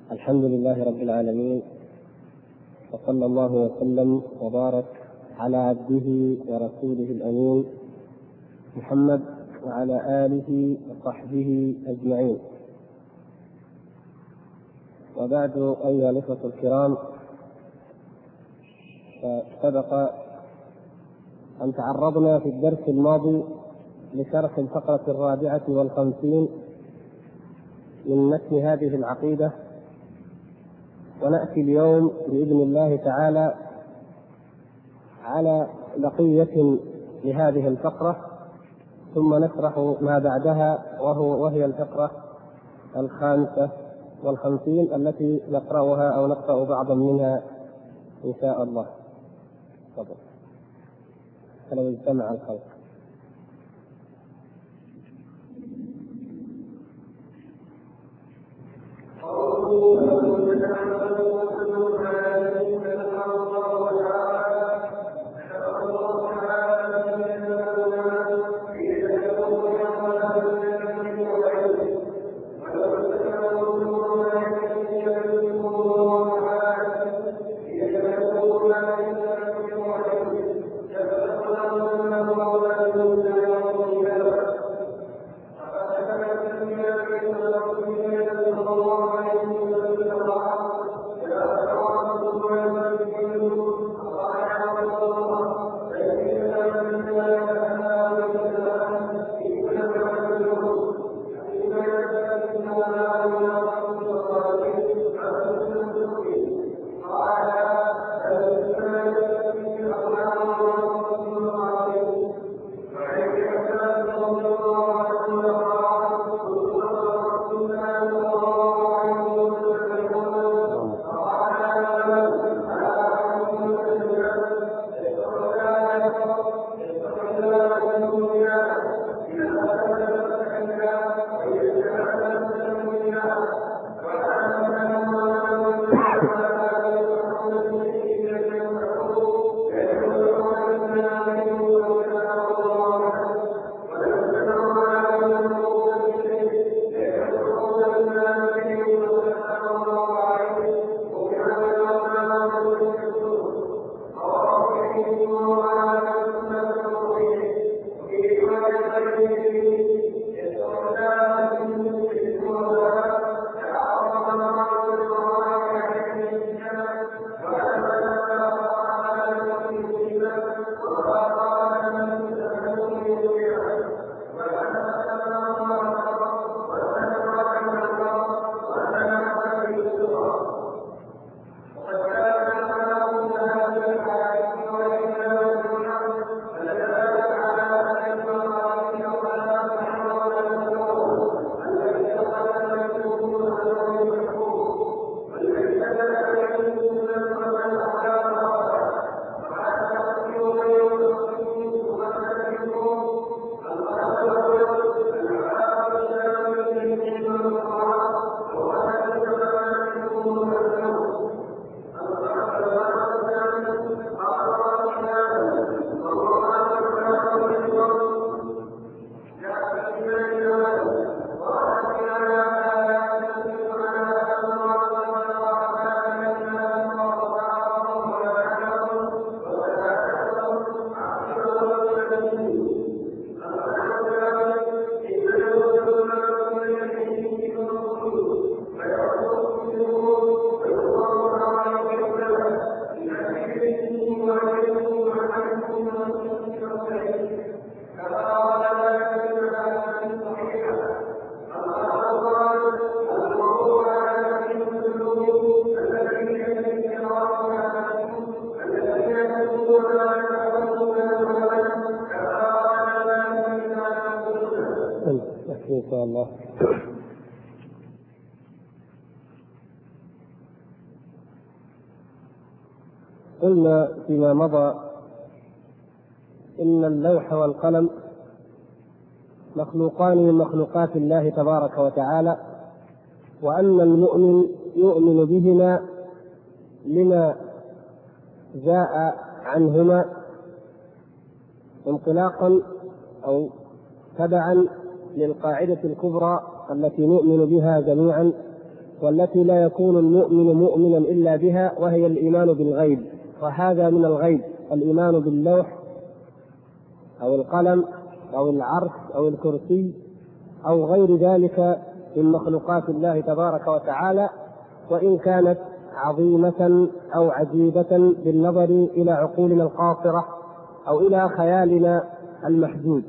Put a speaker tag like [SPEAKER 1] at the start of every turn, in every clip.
[SPEAKER 1] الحمد لله رب العالمين، وصلى الله وسلم وبارك على عبده ورسوله الأمين محمد وعلى آله وصحبه أجمعين. وبعد، أيها الإخوة الكرام، فسبق أن تعرضنا في الدرس الماضي لشرح الفقرة 54 من متن هذه العقيدة، ونأتي اليوم بإذن الله تعالى على بقية لهذه الفقرة، ثم نشرح ما بعدها وهي الفقرة 55 التي نقرأها أو نقرأ بعضا منها إن شاء الله. تفضل. فلو اجتمع الخلق. إن شاء الله. قلنا فيما مضى إن اللوح والقلم مخلوقان من مخلوقات الله تبارك وتعالى، وأن المؤمن يؤمن بهما لما جاء عنهما انطلاقا أو تبعا للقاعدة الكبرى التي نؤمن بها جميعا، والتي لا يكون المؤمن مؤمنا إلا بها، وهي الإيمان بالغيب. وهذا من الغيب الإيمان باللوح أو القلم أو العرش أو الكرسي أو غير ذلك من مخلوقات الله تبارك وتعالى، وإن كانت عظيمة أو عجيبة بالنظر إلى عقولنا القاصرة أو إلى خيالنا المحدود.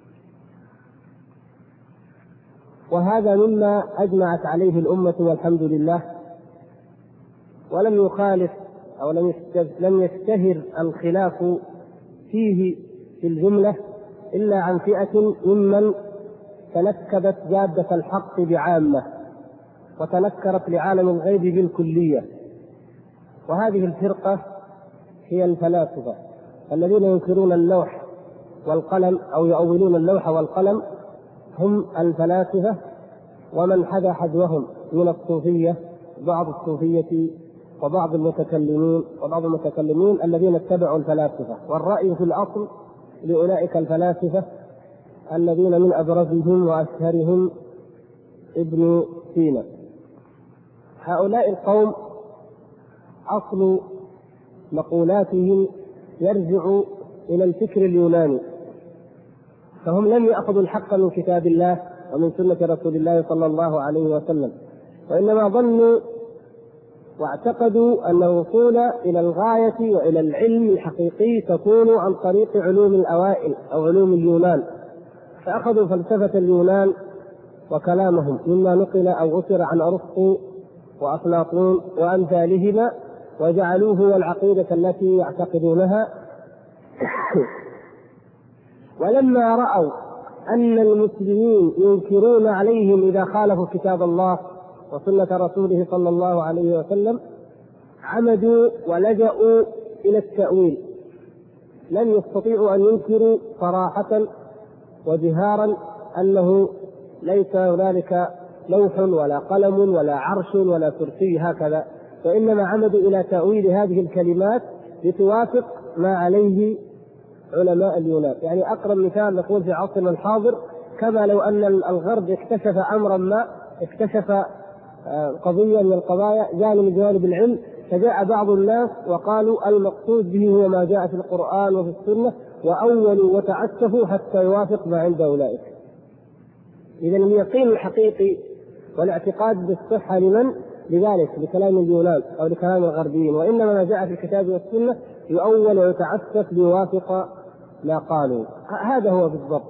[SPEAKER 1] وهذا مما أجمعت عليه الأمة والحمد لله، ولم يخالف أو لم يشتهر الخلاف فيه في الجملة إلا عن فئة ممن تنكبت جادة الحق بعامة وتنكرت لعالم الغيب بالكلية. وهذه الفرقة هي الفلاسفة الذين ينكرون اللوح والقلم أو يؤولون اللوح والقلم، هم الفلاسفة ومن حذا حذوهم من الصوفية، بعض الصوفية وبعض المتكلمين الذين اتبعوا الفلاسفة. والرأي في الأصل لأولئك الفلاسفة الذين من أبرزهم وأشهرهم ابن سينا. هؤلاء القوم أصل مقولاتهم يرجع إلى الفكر اليوناني، فهم لم يأخذوا الحق من كتاب الله ومن سنة رسول الله صلى الله عليه وسلم، وإنما ظنوا واعتقدوا أن الوصول إلى الغاية وإلى العلم الحقيقي تكون عن طريق علوم الأوائل أو علوم اليونان، فأخذوا فلسفة اليونان وكلامهم مما نقل أو أثر عن أرسطو وأفلاطون وأمثالهما وجعلوه هو العقيدة التي يعتقدونها. ولما رأوا أن المسلمين ينكرون عليهم إذا خالفوا كتاب الله وسنة رسوله صلى الله عليه وسلم عمدوا ولجأوا إلى التأويل. لم يستطيعوا أن ينكروا صراحة وجهارا أنه ليس هنالك لوح ولا قلم ولا عرش ولا كرسي هكذا، وإنما عمدوا إلى تأويل هذه الكلمات لتوافق ما عليه علماء اليونان. يعني أقرب مثال نقول في عصرنا الحاضر، كما لو أن الغرب اكتشف أمرا ما، اكتشف قضية من القضايا جانب من جوانب العلم، فجاء بعض الناس وقالوا المقصود به هو ما جاء في القرآن وفي السنة، وأولوا وتعسفوا حتى يوافق ما عند أولئك. إذا اليقين الحقيقي والاعتقاد بالصحة لمن؟ لذلك لكلام اليونان أو لكلام الغربيين، وإنما ما جاء في الكتاب والسنة يؤول ويتعسف ليوافق ما قالوا. هذا هو بالضبط.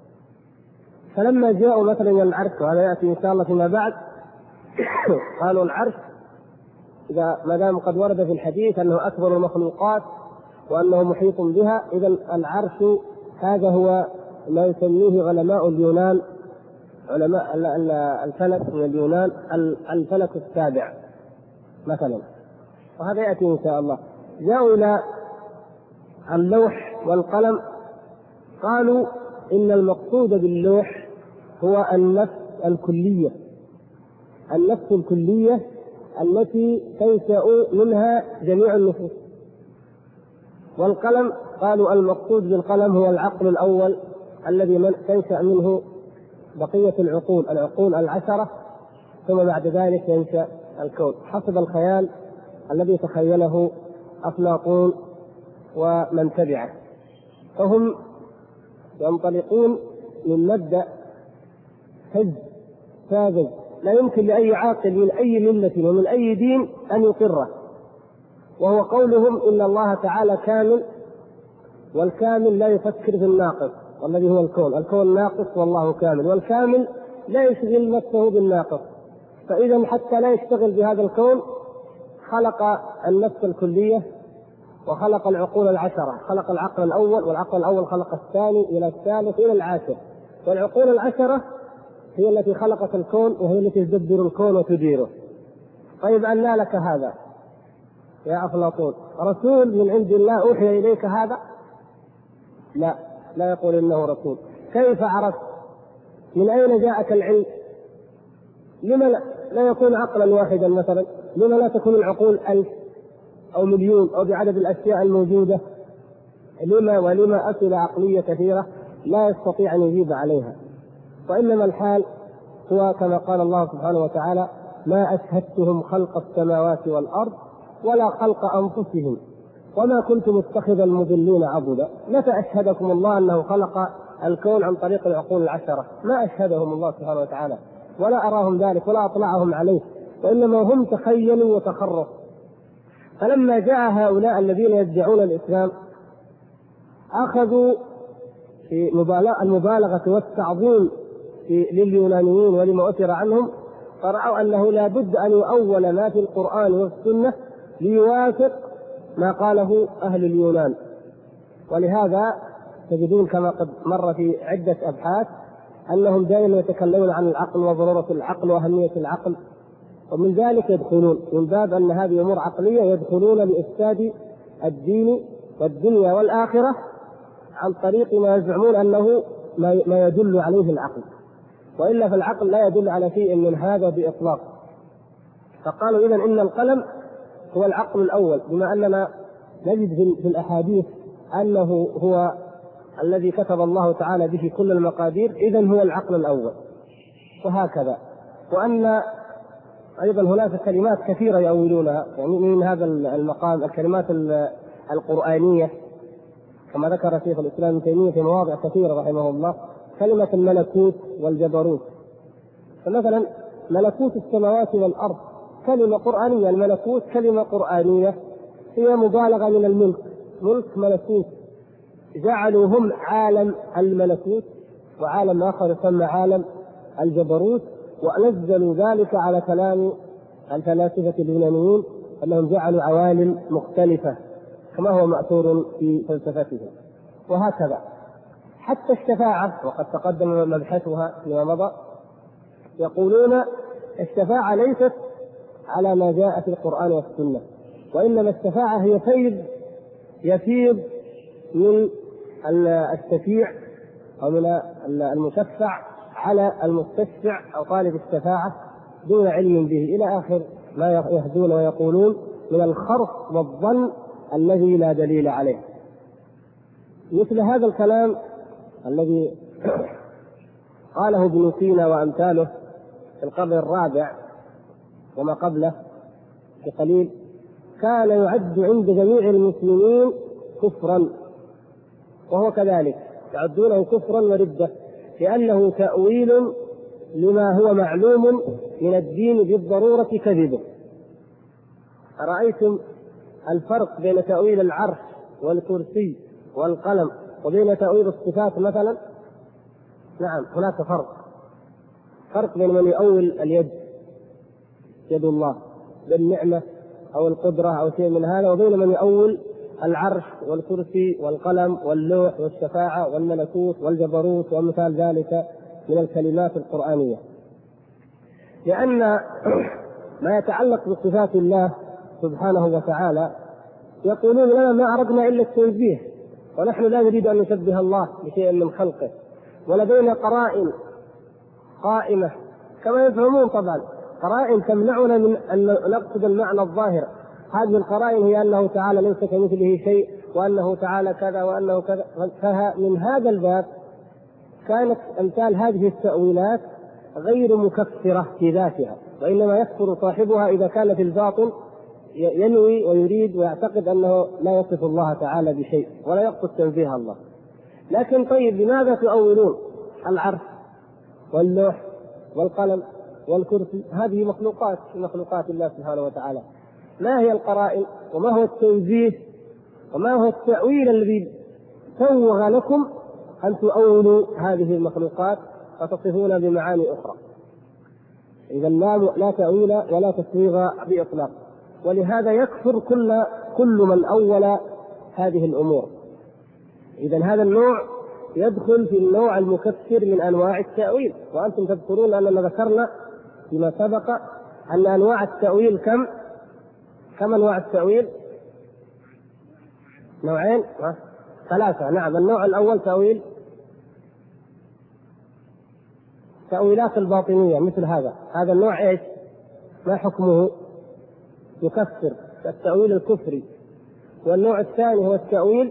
[SPEAKER 1] فلما جاءوا مثلا العرش، وهذا يأتي إن شاء الله فيما بعد، قالوا العرش إذا ما دام قد ورد في الحديث أنه أكبر المخلوقات وأنه محيط بها، إذا العرش هذا هو ما يسميه علماء اليونان، علماء الفلك من اليونان، الفلك السابع مثلا، وهذا يأتي إن شاء الله. جاءوا إلى اللوح والقلم، قالوا إن المقصود باللوح هو النفس الكلية، النفس الكلية التي تنشأ منها جميع النفوس. والقلم قالوا المقصود بالقلم هو العقل الأول الذي تنشأ منه بقية العقول العشرة، ثم بعد ذلك ينشأ الكون حسب الخيال الذي تخيله أفلاطون ومن تبعه. فهم ينطلقون من مبدأ ساذج لا يمكن لأي عاقل من أي ملة ومن أي دين أن يقره، وهو قولهم إن الله تعالى كامل، والكامل لا يفكر في الناقص والذي هو الكون ناقص والله كامل، والكامل لا يشغل نفسه بالناقص. فإذا حتى لا يشتغل بهذا الكون خلق النفس الكلية وخلق العقول العشرة، خلق العقل الأول، والعقل الأول خلق الثاني إلى الثالث إلى العاشر، والعقول العشرة هي التي خلقت الكون وهي التي تدبر الكون وتديره. طيب أنى لك هذا يا أفلاطون؟ رسول من عند الله أوحي إليك هذا؟ لا يقول إنه رسول. كيف عرفت؟ من أين جاءك العلم؟ لما لا يكون عقلا واحدا مثلا؟ لما لا تكون العقول 1000 أو مليون أو بعدد الأشياء الموجودة؟ ولما أسئلة عقلية كثيرة لا يستطيع أن يجيب عليها. وإنما الحال هو كما قال الله سبحانه وتعالى: ما أشهدتهم خلق السماوات والأرض ولا خلق أنفسهم وما كنت متخذ المضلين عضدا. متى أشهدكم الله أنه خلق الكون عن طريق العقول العشرة؟ ما أشهدهم الله سبحانه وتعالى ولا أراهم ذلك ولا أطلعهم عليه، وإنما هم تخيلوا وتخرصوا. فلما جاء هؤلاء الذين يدعون الإسلام أخذوا في المبالغة والتعظيم لليونانيين ولما أثر عنهم، فرأوا أنه لا بد أن يؤول ما في القرآن والسنة ليوافق ما قاله أهل اليونان. ولهذا تجدون كما قد مر في عدة أبحاث أنهم دائما يتكلمون عن العقل وضرورة العقل وأهمية العقل، ومن ذلك يدخلون من باب أن هذه أمور عقلية يدخلون لإفساد الدين والدنيا والآخرة عن طريق ما يزعمون أنه ما يدل عليه العقل، وإلا فالعقل لا يدل على شيء من هذا بإطلاق. فقالوا إذن إن القلم هو العقل الأول، بما أننا نجد في الأحاديث أنه هو الذي كتب الله تعالى به كل المقادير، إذن هو العقل الأول. وهكذا، وأن أيضا هناك كلمات كثيرة يؤولونها، يعني من هذا المقام الكلمات القرآنية كما ذكر شيخ الإسلام ابن تيمية في مواضع كثيرة رحمه الله، كلمة الملكوت والجبروت. فمثلا ملكوت السماوات والأرض كلمة قرآنية، الملكوت كلمة قرآنية هي مبالغة من الملك، ملك ملكوت، جعلوا هم عالم الملكوت وعالم آخر يسمى عالم الجبروت، ونزلوا ذلك على كلام الفلاسفة اليونانيين أنهم جعلوا عوالم مختلفة كما هو مأثور في فلسفتهم. وهكذا حتى الشفاعة، وقد تقدم مبحثها فيما مضى، يقولون الشفاعة ليست على ما جاء في القرآن والسنة، وإنما الشفاعة هي فيض يفيض من الشفيع أو من المشفع على المستشفع أو طالب الشفاعة دون علم به، إلى آخر ما يهدون ويقولون من الخرق والظن الذي لا دليل عليه. مثل هذا الكلام الذي قاله ابن سينا وأمثاله في القرن الرابع وما قبله بقليل، كان يعد عند جميع المسلمين كفرا، وهو كذلك يعدونه كفرا وردة، لأنه تأويل لما هو معلوم من الدين بالضرورة كذبه. أرأيتم الفرق بين تأويل العرش والكرسي والقلم وبين تأويل الصفات مثلا؟ نعم، هناك فرق بين من يؤول اليد، يد الله بالنعمة أو القدرة أو شيء من هذا، وبين من يؤول العرش والكرسي والقلم واللوح والشفاعة والملكوت والجبروت ومثال ذلك من الكلمات القرآنية. لأن ما يتعلق بصفات الله سبحانه وتعالى يقولون لنا ما أردنا إلا التنزيه، ونحن لا نريد أن نشبه الله بشيء من خلقه، ولدينا قرائن قائمة كما يزعمون، طبعا قرائن تمنعنا من أن نقصد المعنى الظاهر. هذه القرائن هي أنه تعالى ليس كمثله شيء، وأنه تعالى كذا وأنه كذا. فمن هذا الباب كانت أمثال هذه التأويلات غير مكفرة في ذاتها، وإنما يكفر صاحبها إذا كان في الباطن ينوي ويريد ويعتقد أنه لا يصف الله تعالى بشيء ولا يقصد تنزيه الله. لكن طيب، لماذا تؤولون العرش واللوح والقلم والكرسي؟ هذه مخلوقات من مخلوقات الله سبحانه وتعالى. ما هي القرائن وما هو التنزيه وما هو التأويل الذي سوغ لكم أن تؤولوا هذه المخلوقات وتصفون بمعاني أخرى؟ إذا لا تأويل ولا تسويغ بإطلاق. ولهذا يكفر كل من أول هذه الأمور. إذا هذا النوع يدخل في النوع المكفر من أنواع التأويل. وأنتم تذكرون أننا ذكرنا فيما سبق أن أنواع التأويل كم أنواع التأويل؟ نوعين، 3. نعم، النوع الأول تأويلات الباطنية مثل هذا النوع إيش؟ ما حكمه؟ يكفر، التأويل الكفري. والنوع الثاني هو التأويل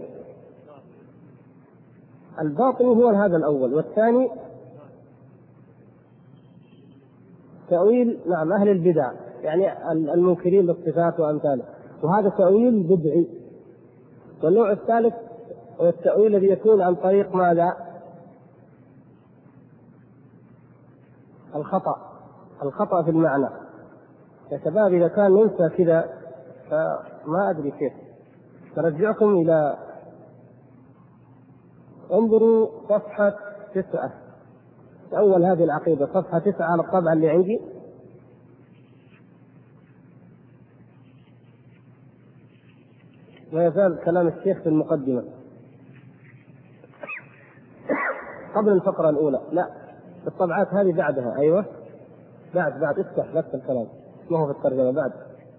[SPEAKER 1] الباطني، هو هذا الأول، والثاني تأويل نعم أهل البدع، يعني المنكرين للصفات وأمثاله، وهذا تأويل بدعي. والنوع الثالث هو التأويل الذي يكون عن طريق ماذا؟ الخطأ في المعنى. يا شباب إذا كان ننسى كذا فما أدري كيف. نرجعكم إلى انظروا صفحة 9 أول هذه العقيدة، صفحة 9 على الطبعة اللي عندي. لا يزال كلام الشيخ في المقدمة قبل الفقرة الأولى، لا الطبعات هذه بعدها. أيوة بعد افتح نفس الكلام، ما هو في الترجمة بعد.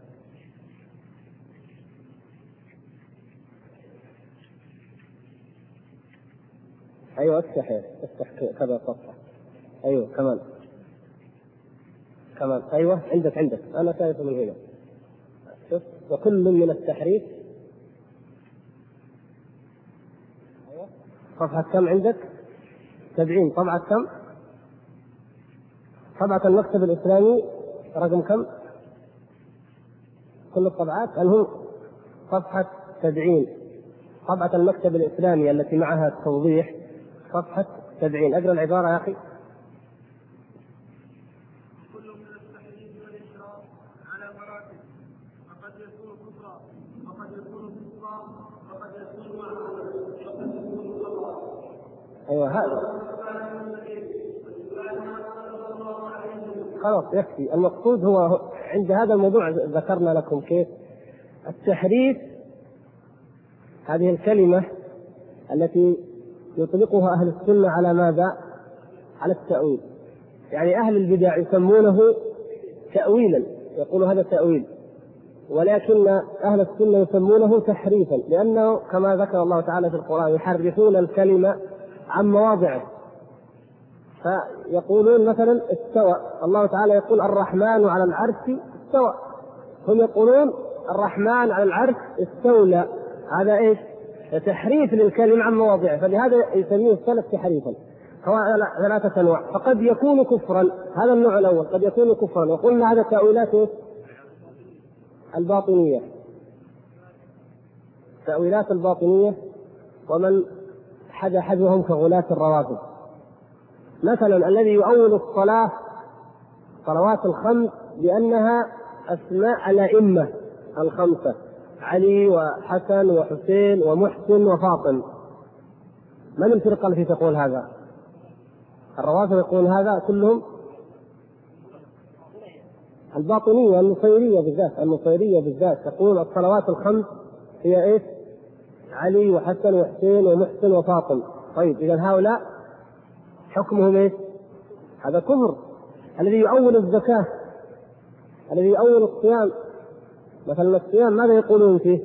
[SPEAKER 1] أيوة افتح كذا صفحة. أيوة كمان أيوة عندك أنا شايفه من هنا. شوف وكل من التحريف. أيوة صفحة كم عندك؟ 70. طبعة كم؟ طبعة المكتب الإسلامي رقم كم؟ كل الطبعات أنه صفحة 70. طبعة المكتب الإسلامي التي معها التوضيح صفحة 70. أقرأ العبارة يا أخي.
[SPEAKER 2] كل من التحريف والإشراك على مراتب، فقد يكون كفرا، وقد يكون فسقا، وقد يكون معصية، وقد يكون خطأ.
[SPEAKER 1] أيوة هذا خلاص يكفي. المقصود هو عند هذا الموضوع ذكرنا لكم كيف التحريف، هذه الكلمة التي يطلقها أهل السنة على ماذا؟ على التأويل. يعني أهل البدع يسمونه تأويلا، يقول هذا تأويل، ولكن أهل السنة يسمونه تحريفا، لأنه كما ذكر الله تعالى في القرآن يحرفون الكلمة عن مواضعه. فيقولون مثلا استوى، الله تعالى يقول الرحمن على العرش استوى، هم يقولون الرحمن على العرش استولى. هذا ايش؟ تحريف للكلمة عن مواضعه، فلهذا يسميه السلف تحريفا. هو 3 أنواع. فقد يكون كفرا، هذا النوع الأول قد يكون كفرا، وقلنا هذا تأويلات الباطنية، تأويلات الباطنية ومن حذوهم كغلاة الروافض. مثلا الذي يؤول الصلاة صلوات الخمس بأنها أسماء الأئمة الخمسة، علي وحسن وحسين ومحسن وفاطم. من الفرقة التي تقول هذا؟ الروافض يقول هذا كلهم. الباطنية النصيرية بالذات تقول الصلوات الخمس هي ايش؟ علي وحسن وحسين ومحسن وفاطم. طيب إذا هؤلاء حكمهم ايش؟ هذا كفر. الذي يؤول الزكاة، الذي يؤول الصيام، مثلا الصيام ماذا يقولون فيه؟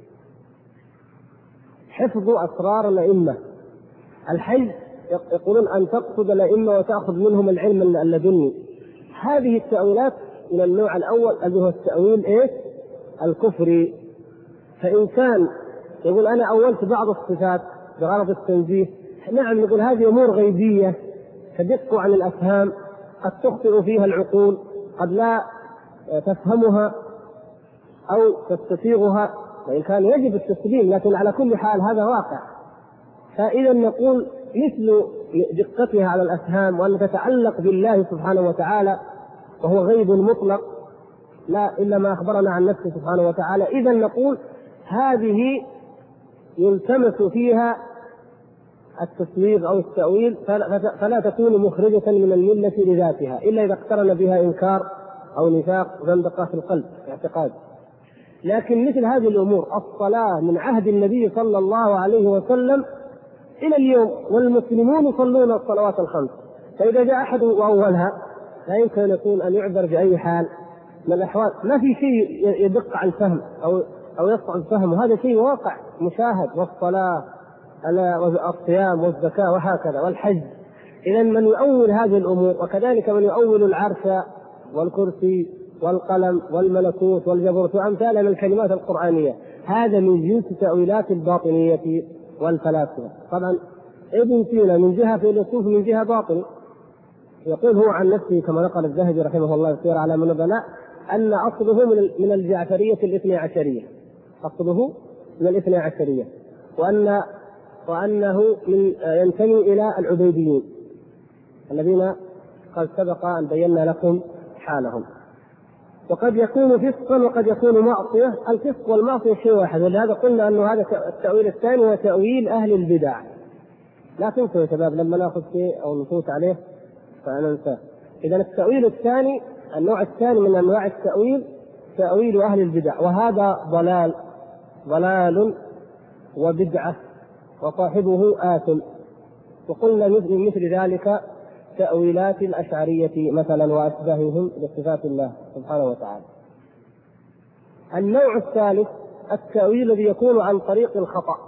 [SPEAKER 1] حفظ أسرار الأئمة. الحج يقولون أن تقصد الأئمة وتأخذ منهم العلم اللدني. هذه التأويلات من النوع الأول الذي هو التأويل ايش؟ الكفري. فإن كان يقول أنا أولت بعض الصفات بغرض التنزيه، نعم نقول هذه أمور غيبية تدق عن الأفهام، قد تخطئ فيها العقول، قد لا تفهمها أو تستسيغها، وإن كان يجب التسليم، لكن على كل حال هذا واقع. فإذا نقول مثل دقتها على الأفهام وأن تتعلق بالله سبحانه وتعالى وهو غيب مطلق لا إلا ما أخبرنا عن نفسه سبحانه وتعالى، إذا نقول هذه يلتمس فيها التسويغ أو التأويل، فلا تكون مخرجة من الملة لذاتها إلا إذا اقترن بها إنكار أو نفاق زندقة في القلب اعتقاد. لكن مثل هذه الأمور، الصلاة من عهد النبي صلى الله عليه وسلم إلى اليوم والمسلمون يصلون الصلوات الخمس، فإذا جاء أحد وأولها لا يمكن أن يكون أن يعذر بأي حال من الأحوال. ما في شيء يدق عن فهم أو يصعب فهمه، هذا شيء واقع مشاهد. والصلاة الصيام والزكاة وهكذا والحج. إذا من يؤول هذه الأمور، وكذلك من يؤول العرش والكرسي والقلم والملكوت والجبروت وأمثال من الكلمات القرآنية، هذا من جنس تأويلات الباطنية والفلاسفة. طبعا ابن سينا من جهة فيلسوف من جهة باطني، يقول هو عن نفسه كما نقل الذهبي رحمه الله في سير أعلام النبلاء أن أصله من الجعفرية الاثني عشرية، أصله من الاثني عشرية، وأنه ينتمي إلى العبيديين الذين قد سبق أن بينا لكم حالهم. وقد يكون فسقا وقد يكون معصية. الفسق والمعصية شيء واحد، ولهذا قلنا أنه هذا التأويل الثاني هو تأويل أهل البدع. لا تنسوا يا شباب لما ناخذ شيء أو نفوت عليه فننساه. إذا التأويل الثاني، النوع الثاني من أنواع التأويل تأويل أهل البدع، وهذا ضلال وبدعة وصاحبه آثم. وقلنا مثل ذلك تأويلات الأشعرية مثلا وأشباههم بصفات الله سبحانه وتعالى. النوع الثالث التأويل الذي يكون عن طريق الخطأ،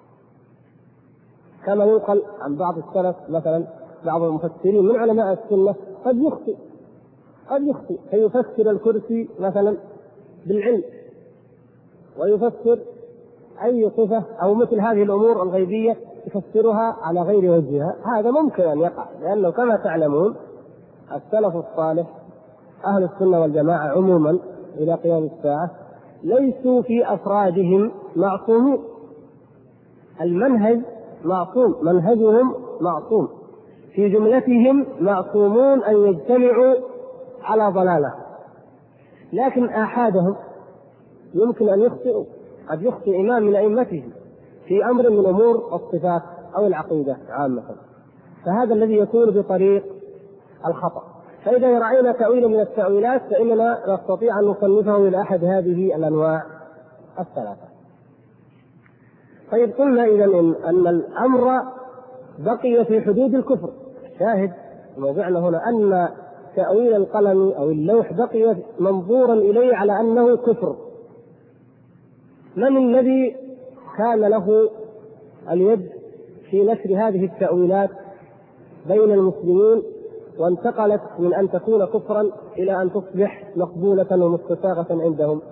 [SPEAKER 1] كما ينقل عن بعض السلف مثلا بعض المفسرين من علماء السنة قد يخطئ فيفسر الكرسي مثلا بالعلم، ويفسر أي صفة أو مثل هذه الأمور الغيبية يفسرها على غير وجهها. هذا ممكن أن يقع، لأنه كما تعلمون السلف الصالح أهل السنة والجماعة عموما إلى قيام الساعة ليسوا في أفرادهم معصومين، المنهج معصوم، منهجهم معصوم، في جملتهم معصومون أن يجتمعوا على ضلالة، لكن آحادهم يمكن أن يخطئوا. قد يخطئ إمام من أئمته في أمر من أمور الصفات أو العقيدة عامة، فهذا الذي يكون بطريق الخطأ. فإذا رأينا تأويل من التأويلات فإننا نستطيع أن نصنفه إلى أحد هذه الأنواع الثلاثة. طيب قلنا إذن أن الأمر بقي في حدود الكفر. شاهد موضوعنا هنا أن تأويل القلم أو اللوح بقي منظورا إليه على أنه كفر. من الذي كان له اليد في نشر هذه التأويلات بين المسلمين وانتقلت من أن تكون كفرا إلى أن تصبح مقبولة ومستساغة عندهم؟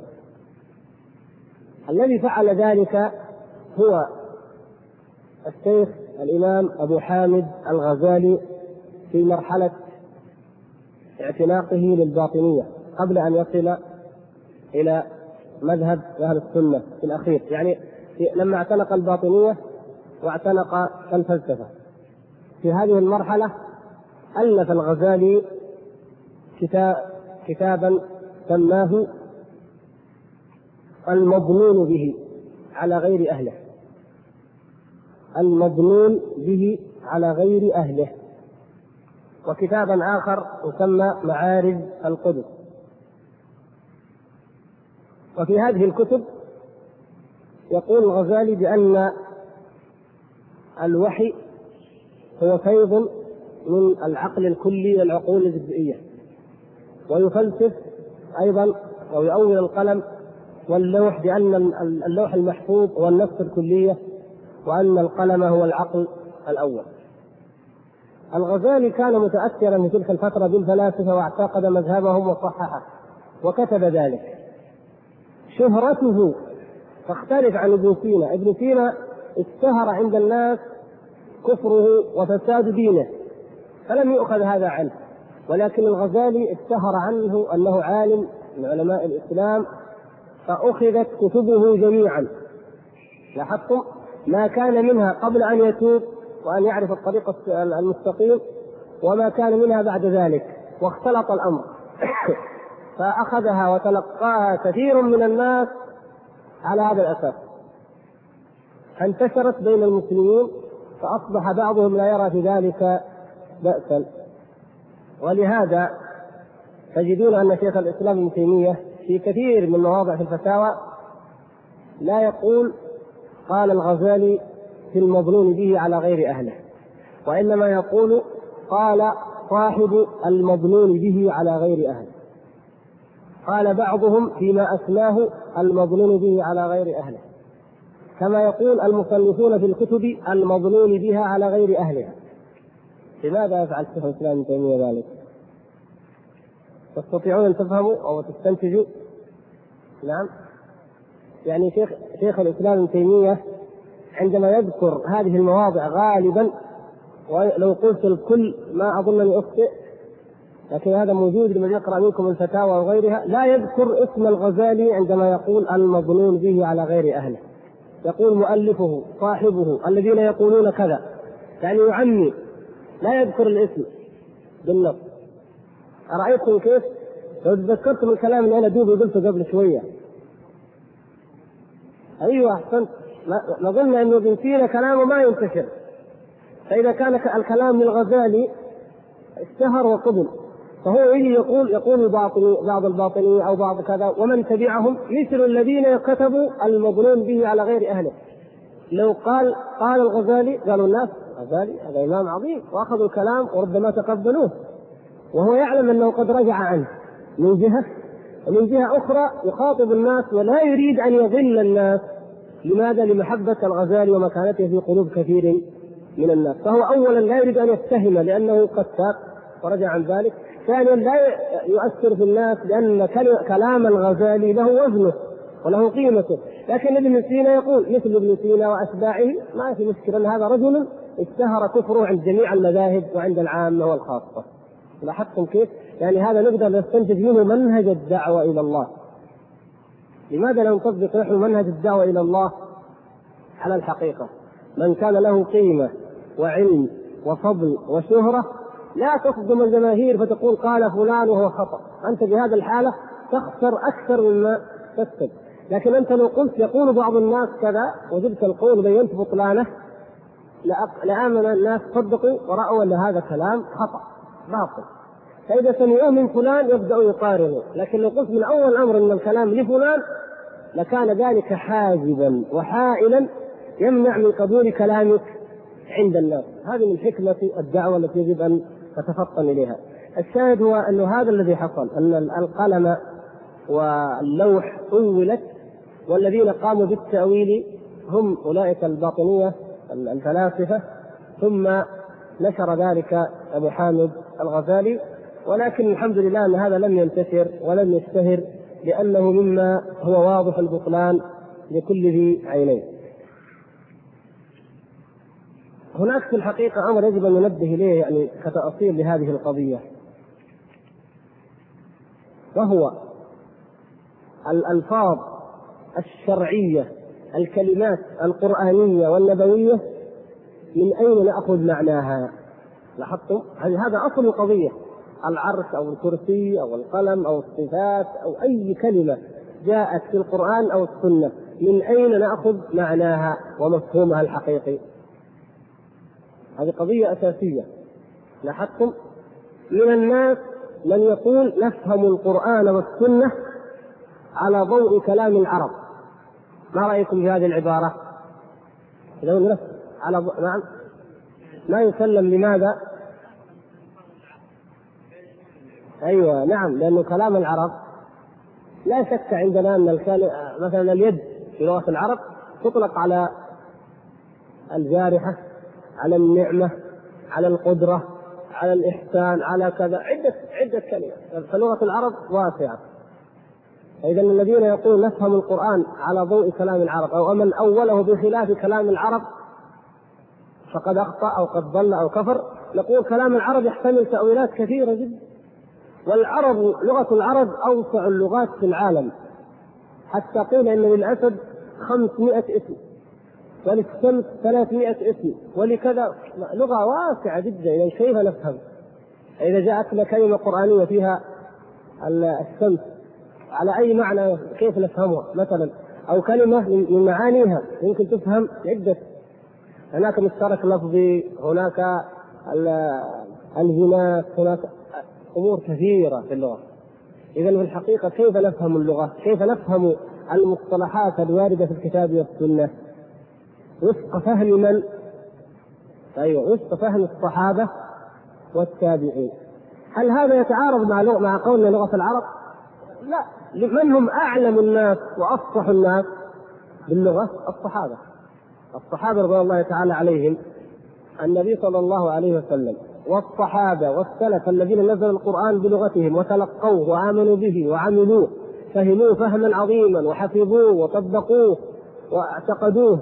[SPEAKER 1] الذي فعل ذلك هو الشيخ الإمام أبو حامد الغزالي في مرحلة اعتناقه للباطنية قبل أن يصل إلى مذهب أهل السنة في الأخير، يعني لما اعتنق الباطنية واعتنق الفلسفة في هذه المرحلة ألف الغزالي كتابا سماه المظنون به على غير أهله، المظنون به على غير أهله، وكتابا آخر يسمى معارج القدس. وفي هذه الكتب يقول الغزالي بأن الوحي هو فيض من العقل الكلي والعقول الجزئية، ويفلسف أيضا ويؤول القلم واللوح بأن اللوح المحفوظ هو النفس الكلية وأن القلم هو العقل الأول. الغزالي كان متأثرا في تلك الفترة بالفلاسفة واعتقد مذهبهم وصححه وكتب ذلك. شهرته تختلف عن ابن سينا. ابن سينا اشتهر عند الناس كفره وفساد دينه فلم يؤخذ هذا عنه، ولكن الغزالي اشتهر عنه أنه عالم من علماء الإسلام فأخذت كتبه جميعا. لاحظتم ما كان منها قبل أن يتوب وأن يعرف الطريق المستقيم وما كان منها بعد ذلك، واختلط الأمر فأخذها وتلقاها كثير من الناس على هذا الأساس، فانتشرت بين المسلمين فأصبح بعضهم لا يرى في ذلك بأسا. ولهذا تجدون أن شيخ الإسلام ابن تيمية في كثير من مواضع في الفتاوى لا يقول قال الغزالي في المظنون به على غير أهله، وإنما يقول قال صاحب المظنون به على غير أهله. قال بعضهم فيما أسماه المظنون به على غير أهله، كما يقول المصنفون في الكتب المظنون بها على غير أهلها. لماذا يفعل شيخ الإسلام ابن تيمية ذلك؟ تستطيعون أن تفهموا أو تستنتجوا؟ نعم، يعني شيخ الإسلام ابن تيمية عندما يذكر هذه المواضع غالبا، ولو قلت الكل ما أظن أن أخطئ، لكن هذا موجود لمن يقرأ منكم الفتاوى وغيرها، لا يذكر اسم الغزالي عندما يقول المظنون به على غير أهله، يقول مؤلفه صاحبه الذين يقولون كذا، يعني يعمي، لا يذكر الاسم بالنص. أرأيتم كيف؟ لو تذكرتم الكلام اللي أنا دوبي قلته قبل شوية. أيوة أحسنت، ما قلنا أنه ابن سينا كلامه ما ينتشر، فإذا كان الكلام للغزالي اشتهر وقبل، فهو يجي يقول بعض الباطنية أو بعض كذا ومن تبعهم مثل الذين كتبوا المظنون به على غير أهله. لو قال الغزالي قالوا الناس الغزالي هذا إمام عظيم، وأخذوا الكلام وربما تقبلوه، وهو يعلم أنه قد رجع عنه من جهة، ومن جهة أخرى يخاطب الناس ولا يريد أن يضل الناس. لماذا؟ لمحبة الغزالي ومكانته في قلوب كثير من الناس. فهو أولا لا يريد أن يتهم لأنه قد تاب ورجع عن ذلك. ثانيا لا يؤثر في الناس لأن كلام الغزالي له وزنه وله قيمته. لكن ابن سينا يقول مثل ابن سينا وأتباعه ما في مشكلة، هذا رجل اشتهر كفره عند جميع المذاهب وعند العامة والخاصة. لاحظتم كيف؟ يعني هذا نقدر نستنتج منه منهج الدعوة إلى الله. لماذا لا نطبق نحن منهج الدعوة إلى الله على الحقيقة؟ من كان له قيمة وعلم وفضل وشهرة لا تصدم الجماهير فتقول قال فلان وهو خطأ، أنت بهذا الحالة تخسر أكثر مما تكسب. لكن أنت لو قلت يقول بعض الناس كذا وجبت القول بينت بطلانه لآمن الناس صدقوا ورأوا أن هذا كلام خطأ باطل، فإذا سمعوه من فلان يبدأوا يقارنوا. لكن لو قلت من أول الأمر أن الكلام لفلان لكان ذلك حاجبا وحائلا يمنع من قبول كلامك عند الناس. هذه من حكمة الدعوة التي يجب أن تتفطن إليها. الشاهد هو أن هذا الذي حصل، أن القلم واللوح أولت، والذين قاموا بالتأويل هم أولئك الباطنية الفلاسفة، ثم نشر ذلك أبو حامد الغزالي. ولكن الحمد لله أن هذا لم ينتشر ولم يشتهر، لأنه مما هو واضح البطلان لكل ذي عينين. هناك في الحقيقة أمر يجب أن ننبه إليه يعني كتأصيل لهذه القضية، وهو الألفاظ الشرعية، الكلمات القرآنية والنبوية من أين نأخذ معناها؟ لاحظتم؟ هذا أصل القضية. العرش أو الكرسي أو القلم أو الصفات أو أي كلمة جاءت في القرآن أو السنة من أين نأخذ معناها ومفهومها الحقيقي؟ هذه قضية أساسية. لاحظتم؟ من الناس من يقول نفهم القرآن والسنة على ضوء كلام العرب. ما رأيكم في هذه العبارة؟ نعم، ما يسلم. لماذا؟ أيوة نعم، لأنه كلام العرب لا شك عندنا أن مثلا اليد في لغة العرب تطلق على الجارحة، على النعمة، على القدرة، على الإحسان، على كذا، عدة كلمات. فلغة العرب واسعة. إذا الذين يقولون نفهم القرآن على ضوء كلام العرب أو من أوله بخلاف كلام العرب فقد أخطأ أو قد ضل أو كفر. نقول كلام العرب يحتمل تأويلات كثيرة جدا، والعرب لغة العرب أوسع اللغات في العالم، حتى قيل إن للأسد 500 اسم وللشمس 300 اسم ولكذا. لغة واسعة جدا. إذا كيف نفهم؟ إذا جاءتنا كلمة قرآنية فيها الشمس على أي معنى كيف نفهمها مثلا؟ أو كلمة من معانيها يمكن تفهم عدة، هناك مشترك لفظي، هناك الجناس، هناك أمور كثيرة في اللغة. إذن في الحقيقة كيف نفهم اللغة؟ كيف نفهم المصطلحات الواردة في الكتاب والسنة؟ وفق فهم من؟ أيوة، وفق فهم الصحابة والتابعين. هل هذا يتعارض مع قولنا لغة العرب؟ لا. من هم أعلم الناس وأفصح الناس باللغة؟ الصحابة رضي الله تعالى عليهم. النبي صلى الله عليه وسلم والصحابة والسلف الذين نزل القرآن بلغتهم وتلقوه وآمنوا به وعملوه، فهموه فهما عظيما وحفظوه وطبقوه واعتقدوه،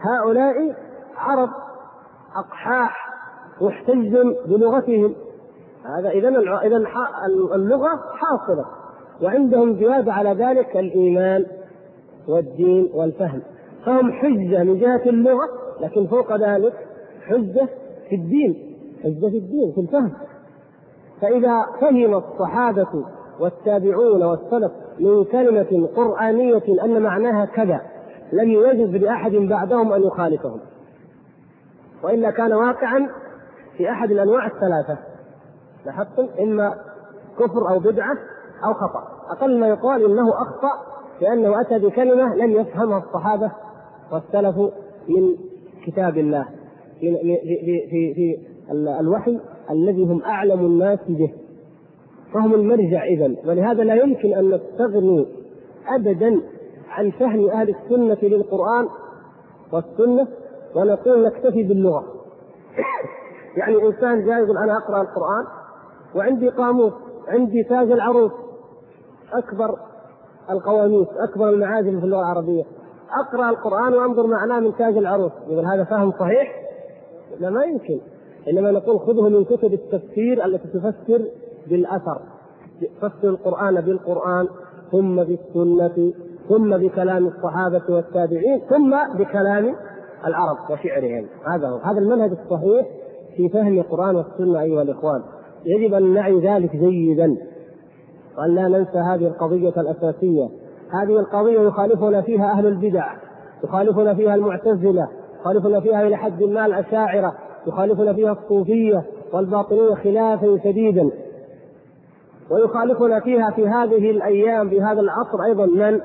[SPEAKER 1] هؤلاء عرب أقحاح محتج بلغتهم، هذا إذا اللغة حاصلة، وعندهم زيادة على ذلك الإيمان والدين والفهم، فهم حجة من جهة اللغة، لكن فوق ذلك حجة في الدين، حجة في الدين في الفهم. فإذا فهم الصحابة والتابعون والسلف من كلمة قرآنية أن معناها كذا لم يجوز لأحد بعدهم أن يخالفهم، وإلا كان واقعا في أحد الأنواع الثلاثة، لاحظتم، إما كفر أو بدعة أو خطأ. أقل ما يقال إنه أخطأ لأنه أتى بكلمة لم يفهمها الصحابة والسلف من كتاب الله في الوحي الذي هم أعلم الناس به، فهم المرجع إذن. ولهذا لا يمكن أن نستغني أبدا عن فهم أهل السنة للقرآن والسنة ونقول نكتفي باللغة. يعني إنسان جاي يقول أنا أقرأ القرآن وعندي قاموس، عندي تاج العروس، أكبر القواميس، أكبر المعاجم في اللغة العربية، أقرأ القرآن وأنظر معناه من تاج العروس، يقول هذا فهم صحيح؟ لا، ما يمكن. إنما نقول خذه من كتب التفسير التي تفسر بالأثر، تفسر القرآن بالقرآن، ثم بالسنة، ثم بكلام الصحابة والتابعين، ثم بكلام العرب وشعرهم. هذا المنهج الصحيح في فهم القرآن والسنة أيها الإخوان. يجب أن نعي ذلك جيدا وأن لا ننسى هذه القضية الأساسية. هذه القضية يخالفنا فيها أهل البدع، يخالفنا فيها المعتزلة، يخالفنا فيها إلى حد ما الأشاعرة، يخالفنا فيها الصوفية والباطنية خلافا شديدا، ويخالفنا فيها في هذه الأيام في هذا العصر أيضا من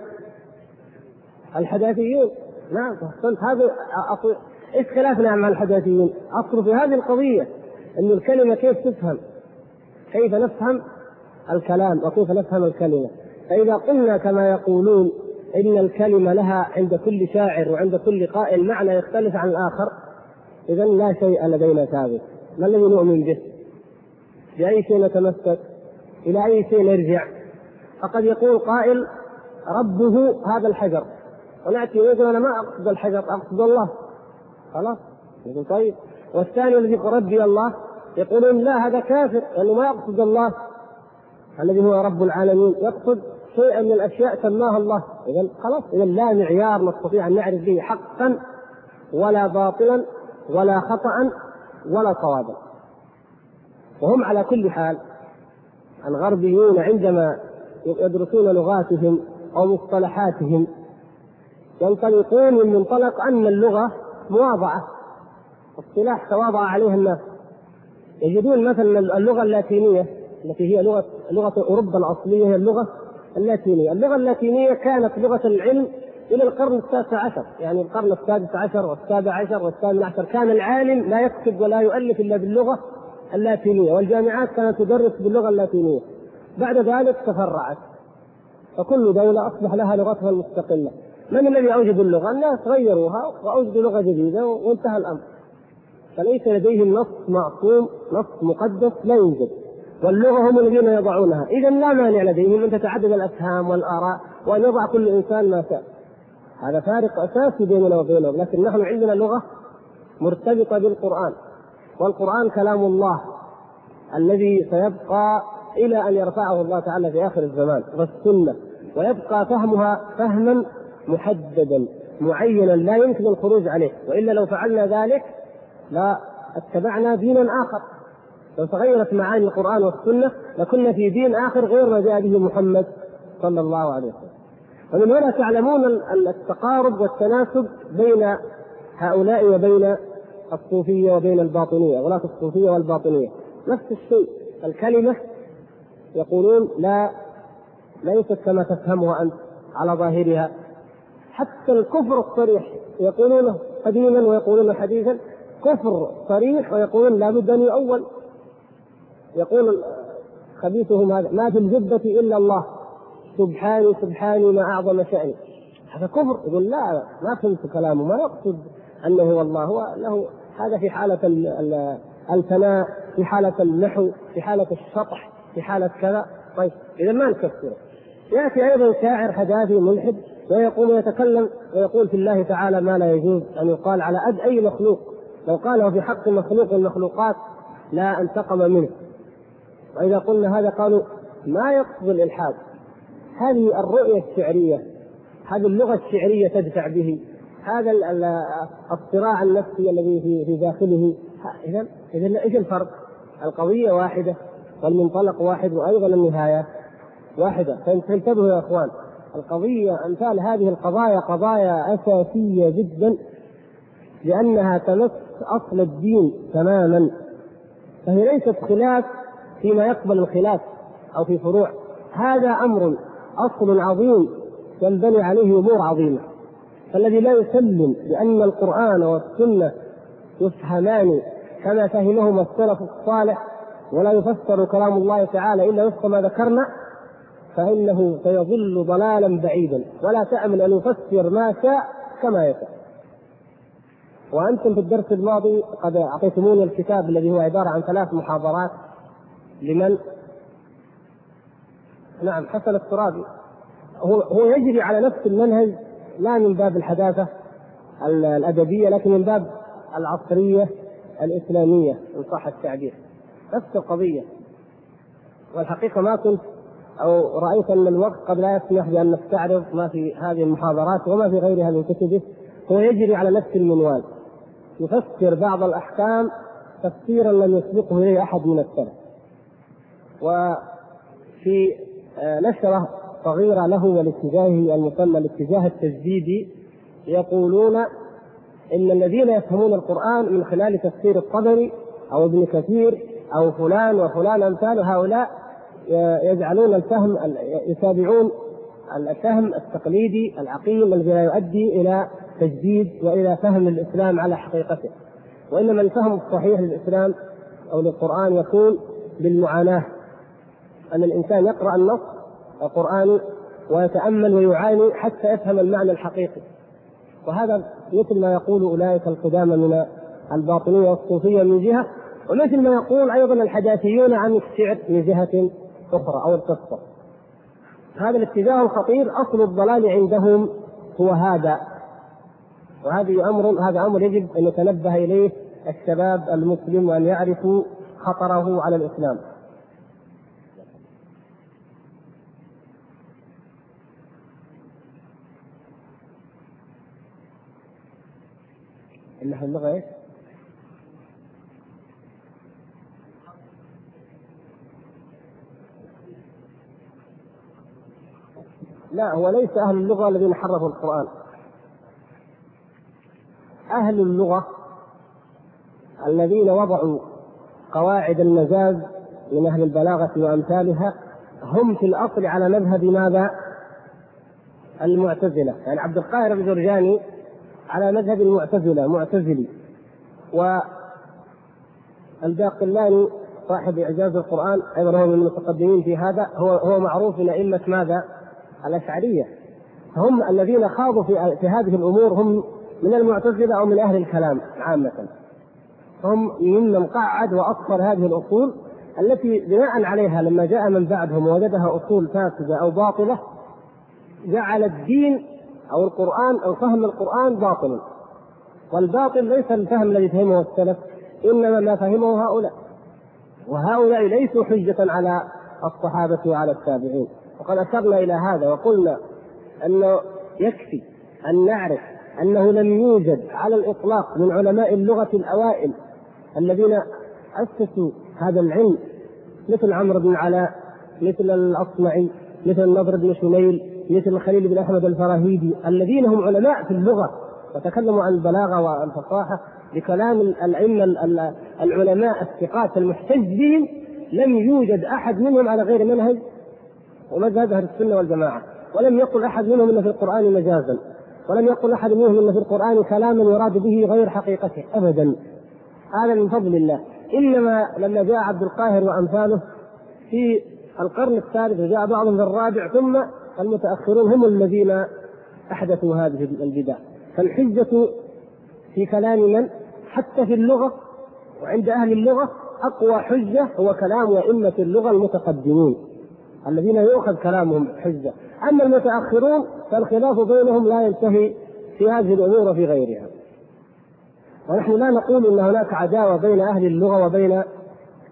[SPEAKER 1] الحداثيون. نعم، هذا إيش خلافنا مع الحداثيين؟ أصل في هذه القضية أن الكلمة كيف تفهم، كيف نفهم الكلام وكيف نفهم الكلمة. فإذا قلنا كما يقولون إن الكلمة لها عند كل شاعر وعند كل قائل معنى يختلف عن الآخر، إذن لا شيء لدينا ثابت. ما الذي نؤمن به؟ بأي شيء نتمسك؟ إلى أي شيء نرجع؟ فقد يقول قائل ربه هذا الحجر، ونأتي ويقول أنا ما أقصد الحجر، أقصد الله. خلاص يقول طيب. والثاني الذي يقول ربي الله يقولون لا، هذا كافر لأنه ما يقصد الله الذي هو رب العالمين، يقصد شيئا من الأشياء سماها الله. إذن خلاص، إذن لا معيار نستطيع أن نعرف به حقا ولا باطلا ولا خطأ ولا صوابا. وهم على كل حال الغربيون عندما يدرسون لغاتهم أو مصطلحاتهم ينطلقون من منطلق أن اللغة مواضعة، اصطلاح تواضع عليها الناس. يجدون مثلا اللغة اللاتينية التي هي لغة أوروبا الأصلية هي اللغة اللاتينية. اللغة اللاتينية كانت لغة العلم إلى القرن التاسع عشر، يعني القرن السادس عشر والسابع عشر والثامن عشر، كان العالم لا يكتب ولا يؤلف إلا باللغة اللاتينية، والجامعات كانت تدرس باللغة اللاتينية. بعد ذلك تفرعت، فكل دولة أصبح لها لغتها المستقلة. من الذي أوجد اللغة؟ الناس غيروها وأوجدوا لغة جديدة وانتهى الأمر. فليس لديهم نص معصوم، نص مقدس لا يوجد، واللغة هم الذين يضعونها. إذن لا مانع لديهم أن تتعدد الأفهام والآراء وأن يضع كل إنسان ما شاء. هذا فارق أساسي بيننا وبينهم. لكن نحن عندنا لغة مرتبطة بالقرآن، والقرآن كلام الله الذي سيبقى إلى أن يرفعه الله تعالى في آخر الزمان، والسنة، ويبقى فهمها فهما محددا معينا لا يمكن الخروج عليه، وإلا لو فعلنا ذلك لا اتبعنا دينا آخر. لو تغيرت معاني القرآن والسنة لكنا في دين آخر غير ما جاء به محمد صلى الله عليه وسلم. ومن هنا تعلمون التقارب والتناسب بين هؤلاء وبين الصوفية وبين الباطنية، ولاة الصوفية والباطنية نفس الشيء. الكلمة يقولون لا ليست كما تفهمها أنت على ظاهرها. حتى الكفر الصريح يقولونه قديما ويقولون حديثا كفر صريح، ويقولون لا بد أن يؤول. يقول خبيثهم هذا ما في الجبة إلا الله، سبحاني سبحاني ما أعظم شأني. هذا كفر. يقول لا، ما فهمت كلامه، ما يقصد أنه هو الله، هو له هذا في حالة الفناء، في حالة النحو، في حالة الشطح، في حالة كذا. طيب إذا ما نكفره. يأتي أيضا شاعر حداثي ملحد ويقوم يتكلم ويقول في الله تعالى ما لا يجوز أن يقال على أي مخلوق، لو قاله في حق مخلوق من المخلوقات لا انتقم منه. وإذا قلنا هذا قالوا ما يقصد الإلحاد، هذه الرؤية الشعرية، هذه اللغة الشعرية تدفع به، هذا الصراع النفسي الذي في داخله. إذن إيش الفرق؟ القضية واحدة والمنطلق واحد وأيضا النهاية واحدة. فانتبهوا يا أخوان، القضية أمثال هذه القضايا قضايا أساسية جدا، لأنها تمس أصل الدين تماما، فهي ليست خلاف فيما يقبل الخلاف أو في فروع. هذا أمر أصل عظيم ينبني عليه أمور عظيمة. فالذي لا يسلم بأن القرآن والسنة يفهمان كما فهمهما السلف الصالح ولا يفسر كلام الله تعالى إلا وفق ما ذكرنا، فإنه سيظل ضلالا بعيدا، ولا تأمن أن يفسر ما شاء كما يشاء. وأنتم في الدرس الماضي قد أعطيتموني الكتاب الذي هو عبارة عن 3 محاضرات لمن؟ نعم، حسن الترابي. هو يجري على نفس المنهج، لا من باب الحداثة الأدبية لكن من باب العصرية الإسلامية إن صح التعبير، نفس القضية. والحقيقة ما كنت أو رأيت أن الوقت قد لا يسمح بأن نستعرض ما في هذه المحاضرات وما في غيرها من كتبه. هو يجري على نفس المنوال، يفسر بعض الأحكام تفسيرا لم يسبقه إليه أحد من السلف. وفي نشرة صغيرة له والاتجاه المسمى الاتجاه التجديدي يقولون إن الذين يفهمون القرآن من خلال تفسير الطبري أو ابن كثير أو فلان وفلان أمثال هؤلاء يجعلون الفهم، يتابعون الفهم التقليدي العقيم الذي لا يؤدي إلى تجديد وإلى فهم الإسلام على حقيقته. وإنما الفهم الصحيح للإسلام أو للقرآن يكون بالمعاناة، أن الإنسان يقرأ النص القرآني ويتأمل ويعاني حتى يفهم المعنى الحقيقي. وهذا مثل ما يقول أولئك القدامى من الباطنية والصوفية من جهة، ومثل ما يقول أيضا الحداثيون عن الشعر من جهة أخرى أو القصة. هذا الاتجاه الخطير أصل الضلال عندهم هو هذا، هذا أمر يجب أن يتنبه إليه الشباب المسلم وأن يعرفوا خطره على الإسلام. إنها اللغة إيش؟ لا، هو ليس أهل اللغة الذين حرفوا القرآن. أهل اللغة الذين وضعوا قواعد المجاز من أهل البلاغة وأمثالها هم في الأصل على مذهب ماذا؟ المعتزلة. يعني عبد القاهر الجرجاني على مذهب المعتزلة معتزلي، والباقلاني صاحب إعجاز القرآن أيضا هو من المتقدمين في هذا، هو معروف من أئمة ماذا؟ الأشعرية. هم الذين خاضوا في هذه الأمور هم من المعتزلة أو من أهل الكلام عامة، هم ممن قعد وأصل هذه الأصول التي بناء عليها لما جاء من بعدهم ووجدها أصول فاسدة أو باطلة جعل الدين أو القرآن أو فهم القرآن باطلا. والباطل ليس الفهم الذي فهمه السلف، إنما ما فهمه هؤلاء، وهؤلاء ليسوا حجة على الصحابة وعلى التابعين. وقد أشرنا إلى هذا وقلنا أنه يكفي أن نعرف أنه لم يوجد على الإطلاق من علماء اللغة الأوائل الذين أسسوا هذا العلم مثل عمرو بن علاء، مثل الأصمعي، مثل النضر بن شميل، مثل الخليل بن أحمد الفراهيدي، الذين هم علماء في اللغة وتكلموا عن البلاغة والفصاحة بكلام الأئمة العلماء الثقات المحتج بهم. لم يوجد أحد منهم على غير منهج ومذهب أهل السنة والجماعة، ولم يقل أحد منهم إن في القرآن مجازا، ولم يقل أحد منهم إن في القرآن كلاما يراد به غير حقيقته أبدا. هذا من فضل الله. إنما لما جاء عبد القاهر وأمثاله في القرن الثالث وجاء بعضهم في الرابع، ثم المتأخرون هم الذين أحدثوا هذه البدع. فالحجة في كلام من حتى في اللغة وعند أهل اللغة أقوى حجة هو كلام أئمة اللغة المتقدمين الذين يؤخذ كلامهم حجة. أما المتأخرون فالخلاف بينهم لا ينتهي في هذه الأمور وفي غيرها. ونحن لا نقول إن هناك عداوة بين أهل اللغة وبين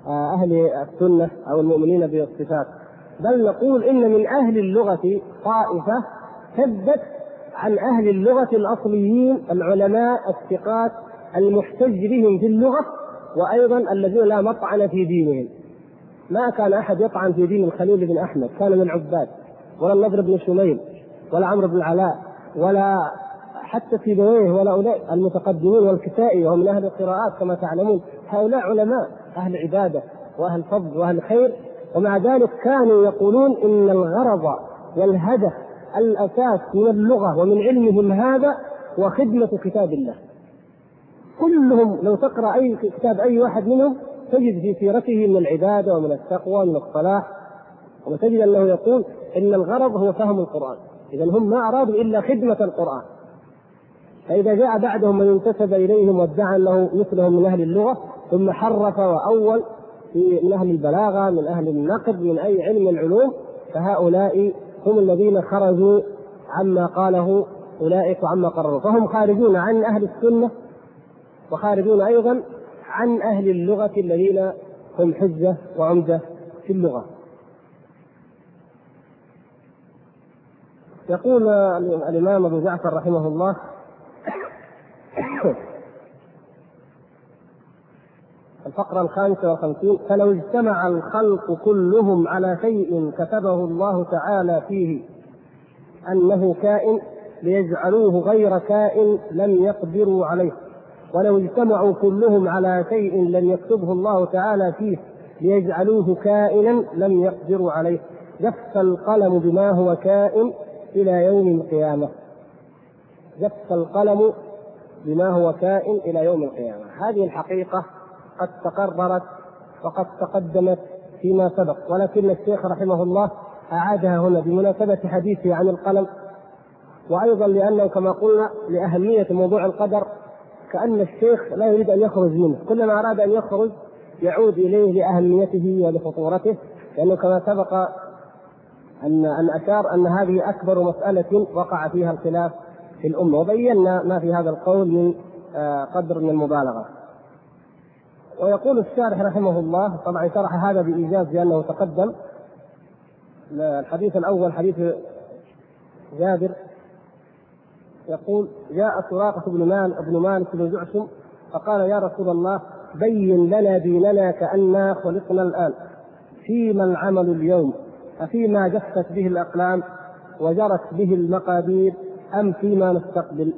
[SPEAKER 1] أهل السنة أو المؤمنين بالصفات، بل نقول إن من أهل اللغة طائفة كذبت عن أهل اللغة الأصليين العلماء الثقات المحتج بهم في اللغة، وأيضا الذين لا مطعن في دينهم. ما كان أحد يطعن في دين الخليل بن أحمد، كان من العباد، ولا النضر بن شميل، ولا عمرو بن العلاء، ولا حتى سيبويه، ولا أولئك المتقدمين، والكسائي وهم من أهل القراءات كما تعلمون. هؤلاء علماء أهل عبادة وأهل فضل وأهل خير، ومع ذلك كانوا يقولون إن الغرض والهدف الأساس من اللغة ومن علمهم هذا وخدمة كتاب الله. كلهم لو تقرأ أي كتاب أي واحد منهم تجد في سيرته من العبادة ومن التقوى ومن الصلاح، وتجد أنه يقول إن الغرض هو فهم القرآن. إذن هم ما أرادوا إلا خدمة القرآن. فإذا جاء بعدهم من انتسب إليهم وادعى أنه مثلهم من أهل اللغة ثم حرف وأول من أهل البلاغة، من أهل النقد، من أي علم من العلوم، فهؤلاء هم الذين خرجوا عما قاله أولئك وعما قرروا، فهم خارجون عن أهل السنة وخارجون أيضا عن أهل اللغة الذين هم حجة وعمدة في اللغة. يقول الإمام أبو جعفر رحمه الله: الفقرة 55: فلو اجتمع الخلق كلهم على شيء كتبه الله تعالى فيه أنه كائن ليجعلوه غير كائن لم يقدروا عليه، ولو اجتمعوا كلهم على شيء لم يكتبه الله تعالى فيه ليجعلوه كائنا لم يقدروا عليه، جف القلم بما هو كائن إلى يوم القيامة. جف القلم بما هو كائن إلى يوم القيامة. هذه الحقيقة قد تقررت وقد تقدمت فيما سبق، ولكن الشيخ رحمه الله أعادها هنا بمناسبة حديثه عن القلم، وأيضا لأنه كما قلنا لأهمية موضوع القدر، كأن الشيخ لا يريد أن يخرج منه، كلما أراد أن يخرج يعود إليه لأهميته ولخطورته، لأنه كما سبق أن أشار أن هذه أكبر مسألة وقع فيها الخلاف في الأمة، وبينا ما في هذا القول من قدر من المبالغة. ويقول الشارح رحمه الله، طبعا شرح هذا بإيجاز لأنه تقدم. الحديث الأول حديث جابر، يقول: جاء سراقة بن مالك بن جعشم فقال: يا رسول الله، بين لنا ديننا كأننا خلقنا الآن، فيما العمل اليوم؟ أفيما جفت به الأقلام وجرت به المقادير أم فيما نستقبل؟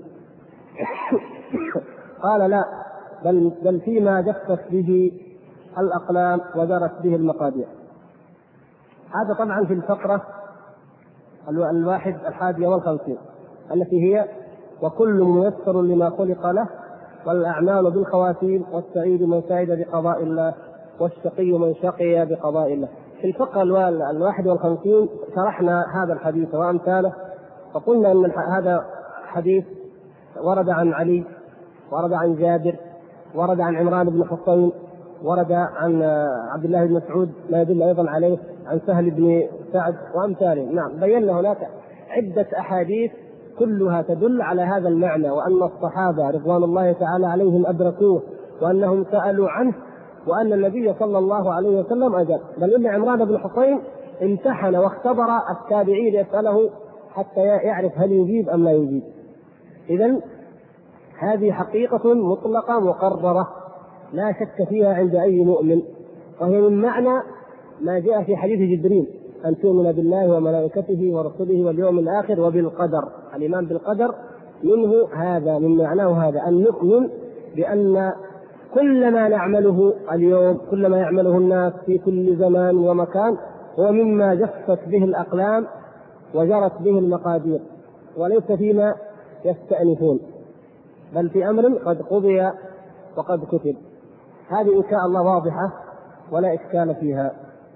[SPEAKER 1] قال: لا، بل فيما جفت به الأقلام وجرت به المقادير. هذا طبعا في الفقرة 51 التي هي: وكل ميسر لما خلق له، والأعمال بالخواتيم، والسعيد من سعد بقضاء الله، والشقي من شقي بقضاء الله. في الفقرة 51 شرحنا هذا الحديث وأمثاله، فقلنا أن هذا حديث ورد عن علي، ورد عن جابر، ورد عن عمران بن حصين، ورد عن عبد الله بن مسعود ما يدل أيضا عليه، عن سهل بن سعد وأمثاله. نعم، بينا هناك عدة أحاديث كلها تدل على هذا المعنى، وأن الصحابة رضوان الله تعالى عليهم أدركوه، وأنهم سألوا عنه، وأن النبي صلى الله عليه وسلم أجاب. بل إن عمران بن حصين امتحن واختبر التابعين يسأله حتى يعرف هل يجيب أم لا يجيب. إذن هذه حقيقة مطلقة مقررة لا شك فيها عند أي مؤمن، وهي من معنى ما جاء في حديث جبريل: أن تؤمن بالله وملائكته ورسله واليوم الآخر وبالقدر. الإيمان بالقدر منه هذا، من معناه هذا، أن نؤمن بأن كل ما نعمله اليوم، كل ما يعمله الناس في كل زمان ومكان، هو مما جفت به الأقلام وجرت به المقادير، وليس فيما يستأنفون، بل في أمر قد قضي وقد كتب. هذه إن شاء الله واضحة ولا إشكال فيها.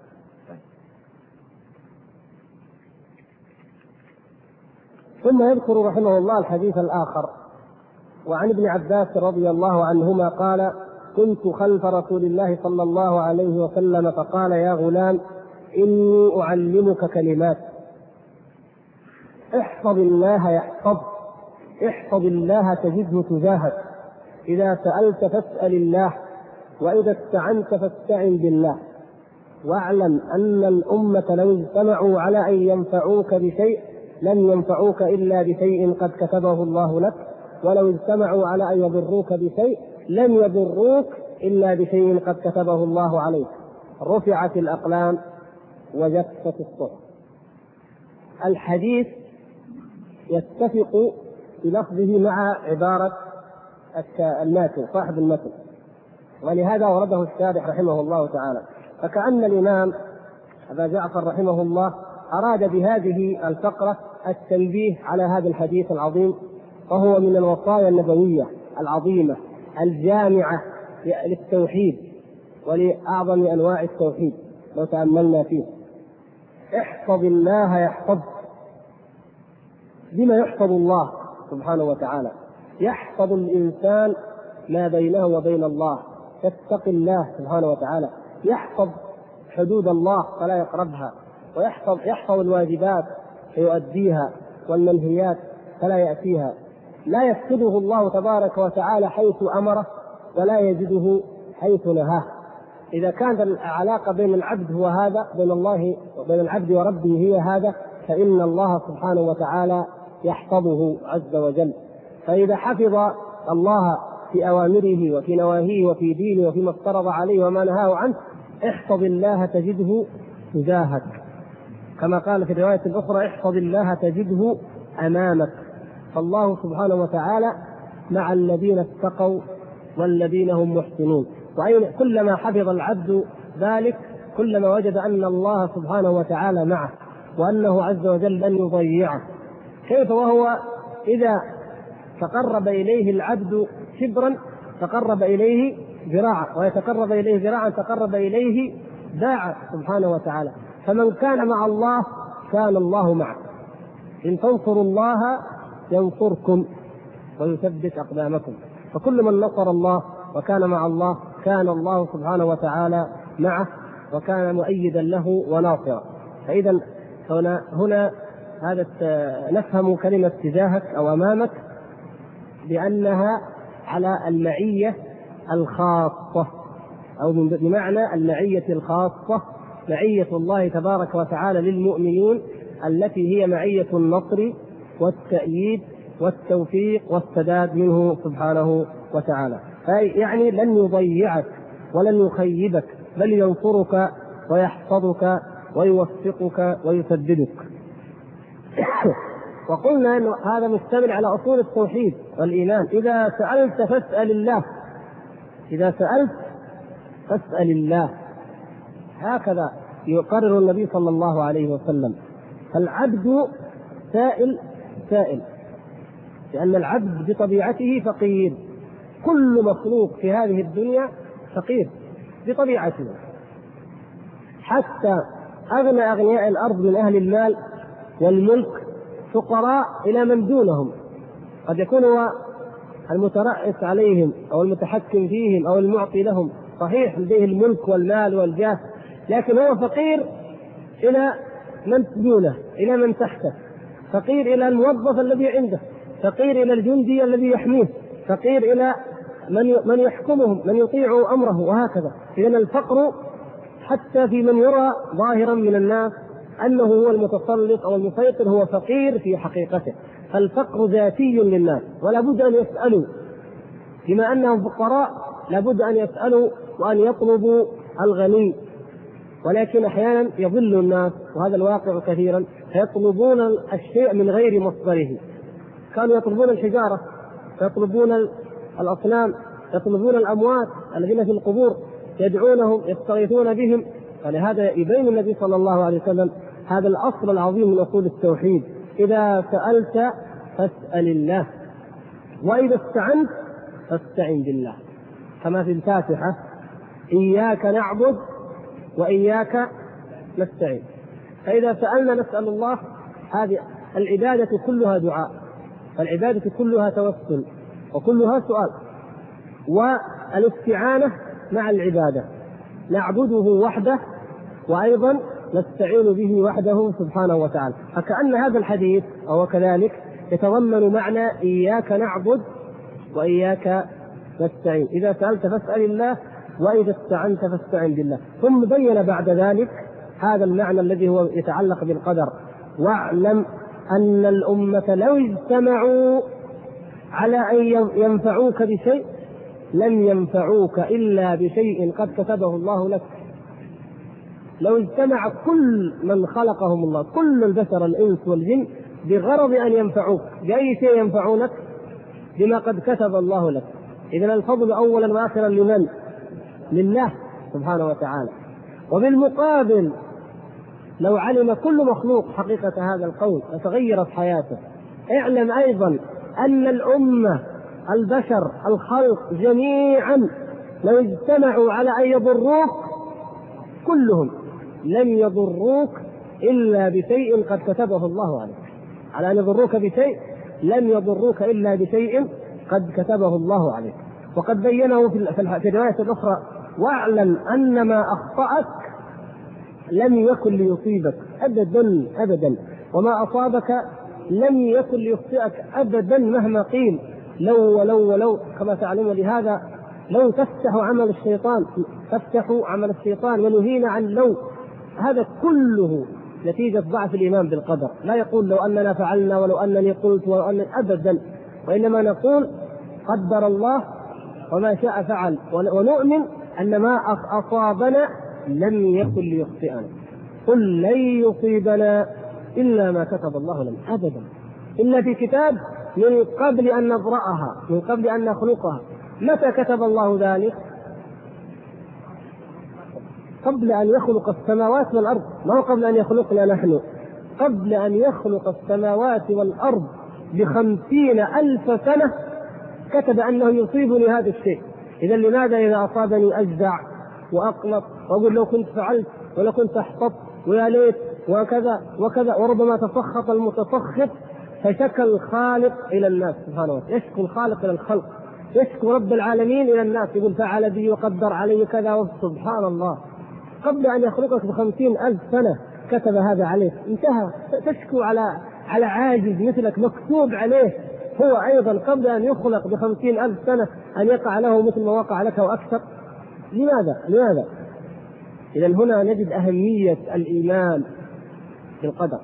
[SPEAKER 1] ثم يذكر رحمه الله الحديث الآخر، وعن ابن عباس رضي الله عنهما قال: كنت خلف رسول الله صلى الله عليه وسلم فقال: يا غلام، إني أعلمك كلمات، احفظ الله يحفظك، احفظ الله تجده تجاهك، إذا سألت فاسأل الله، وإذا استعنت فاستعن بالله، واعلم أن الأمة لو اجتمعوا على أن ينفعوك بشيء لم ينفعوك إلا بشيء قد كتبه الله لك، ولو اجتمعوا على أن يضروك بشيء لم يضروك إلا بشيء قد كتبه الله عليك. رفعت الأقلام وجفت الصحف. الحديث يتفق بلفظه مع عبارة الماتن صاحب المتن، ولهذا ورده الشارح رحمه الله تعالى. فكأن الإمام أبا جعفر رحمه الله أراد بهذه الفقرة التنبيه على هذا الحديث العظيم، وهو من الوصايا النبوية العظيمة الجامعة للتوحيد ولأعظم أنواع التوحيد لو تأملنا فيه. احفظ الله يحفظك. بما يحفظ الله سبحانه وتعالى؟ يحفظ الإنسان ما بينه وبين الله، يتقي الله سبحانه وتعالى، يحفظ حدود الله فلا يقربها، ويحفظ الواجبات فيؤديها والمنهيات فلا يأتيها. لا يفقده الله تبارك وتعالى حيث أمره ولا يجده حيث نهاه. إذا كانت العلاقة بين العبد هو هذا، بين الله وبين العبد وربه هي هذا، فإن الله سبحانه وتعالى يحفظه عز وجل. فإذا حفظ الله في أوامره وفي نواهيه وفي دينه وفيما افترض عليه وما نهاه عنه، احفظ الله تجده تجاهك، كما قال في الرواية الأخرى احفظ الله تجده أمامك. فالله سبحانه وتعالى مع الذين اتقوا والذين هم محسنون. وكلما حفظ العبد ذلك كلما وجد أن الله سبحانه وتعالى معه، وأنه عز وجل لن يضيعه. كيف وهو إذا تقرب إليه العبد شبرا تقرب إليه ذراعا، ويتقرب إليه ذراعا تقرب إليه باعا سبحانه وتعالى. فمن كان مع الله كان الله معه. إن تنصروا الله ينصركم ويثبت أقدامكم. فكل من نصر الله وكان مع الله كان الله سبحانه وتعالى معه وكان مؤيدا له وناصرا. فإذا هنا هذا نفهم كلمة تجاهك أو أمامك بأنها على المعية الخاصة، أو بمعنى المعية الخاصة، معية الله تبارك وتعالى للمؤمنين التي هي معية النصر والتأييد والتوفيق والسداد منه سبحانه وتعالى. يعني لن يضيعك ولن يخيبك، بل ينصرك ويحفظك ويوفقك ويسددك. وقلنا أن هذا مشتمل على أصول التوحيد والإيمان. إذا سألت فاسأل الله، إذا سألت فاسأل الله، هكذا يقرر النبي صلى الله عليه وسلم. فالعبد سائل لأن العبد بطبيعته فقير. كل مخلوق في هذه الدنيا فقير بطبيعته، حتى أغنى أغنياء الأرض من أهل المال والملك فقراء إلى من دونهم. قد يكون هو المترأس عليهم أو المتحكم فيهم أو المعطي لهم، صحيح لديه الملك والمال والجاه، لكن هو فقير إلى من دونه، إلى من تحته، فقير إلى الموظف الذي عنده، فقير إلى الجندي الذي يحميه، فقير إلى من يحكمهم، من يطيع أمره، وهكذا. إذن الفقر حتى في من يرى ظاهرا من الناس أنه هو المتسلط أو المسيطر هو فقير في حقيقته. فالفقر ذاتي للناس، ولا بد أن يسألوا، بما أنهم فقراء لابد أن يسألوا وأن يطلبوا الغني. ولكن أحيانا يضل الناس، وهذا الواقع كثيرا، فيطلبون الشيء من غير مصدره. كانوا يطلبون الحجارة، يطلبون الأصنام، يطلبون الأموات الذين في القبور، يدعونهم، يستغيثون بهم. فلهذا يبين النبي صلى الله عليه وسلم هذا الأصل العظيم من أصول التوحيد: إذا سألت فاسأل الله، وإذا استعنت فاستعن بالله، كما في الفاتحة: إياك نعبد وإياك نستعين. فإذا سألنا نسأل الله. هذه العبادة كلها دعاء، والعبادة كلها توسل، وكلها سؤال. والاستعانة مع العبادة، نعبده وحده وأيضا نستعين به وحده سبحانه وتعالى. فكأن هذا الحديث أو كذلك يتضمن معنى إياك نعبد وإياك نستعين. إذا سألت فاسأل الله، وإذا استعنت فاستعن بالله. ثم بين بعد ذلك هذا المعنى الذي هو يتعلق بالقدر: واعلم أن الأمة لو اجتمعوا على أن ينفعوك بشيء لم ينفعوك إلا بشيء قد كتبه الله لك. لو اجتمع كل من خلقهم الله، كل البشر الإنس والجن، بغرض أن ينفعوك بأي شيء ينفعونك؟ بما قد كتب الله لك. إذن الفضل أولا وآخرا لمن؟ لله سبحانه وتعالى. وبالمقابل لو علم كل مخلوق حقيقة هذا القول لتغيرت حياته. اعلم أيضا أن الأمة، البشر، الخلق جميعا لو اجتمعوا على أن يضروك كلهم لم يضروك إلا بشيء قد كتبه الله عليك. على أن يضروك بشيء لم يضروك إلا بشيء قد كتبه الله عليك. وقد بينه في الرواية الأخرى: واعلم أن ما أخطأك لم يكن ليصيبك أبدا أبدا، وما أصابك لم يكن ليخطئك أبدا مهما قيل. لو ولو ولو كما تعلمون. لهذا لو تفتح عمل الشيطان ونهين عن لو، هذا كله نتيجة ضعف الإيمان بالقدر. لا يقول لو أننا فعلنا ولو أنني قلت ولو أن أبدا، وإنما نقول قدر الله وما شاء فعل، ونؤمن أن ما أصابنا لم يكن ليخطئنا. قل لن يصيبنا إلا ما كتب الله لنا أبدا، إلا في كتاب من قبل أن نبرأها، من قبل أن نخلقها. متى كتب الله ذلك؟ قبل أن يخلق السماوات والأرض، ما هو قبل أن يخلقنا نحن. قبل أن يخلق السماوات والأرض ب50,000 سنة كتب أنه يصيبني هذا الشيء. إذا لماذا إذا أصابني أجزع وأقلق وأقول لو كنت فعلت ولو كنت أحبطت ويا ليت وكذا وكذا، وربما تسخط المتسخط فشكى الخالق إلى الناس سبحانه وتعالى، يشكو الخالق إلى الخلق، يشكو رب العالمين إلى الناس، يقول فعل بي وقدر علي كذا. سبحان الله، قبل أن يخلقك ب50,000 سنة كتب هذا عليك. انتهى. تشكو على عاجز مثلك مكتوب عليه هو أيضا قبل أن يخلق ب50,000 سنة أن يقع له مثل ما وقع لك وأكثر. لماذا؟ إذن هنا نجد أهمية الإيمان بالقدر.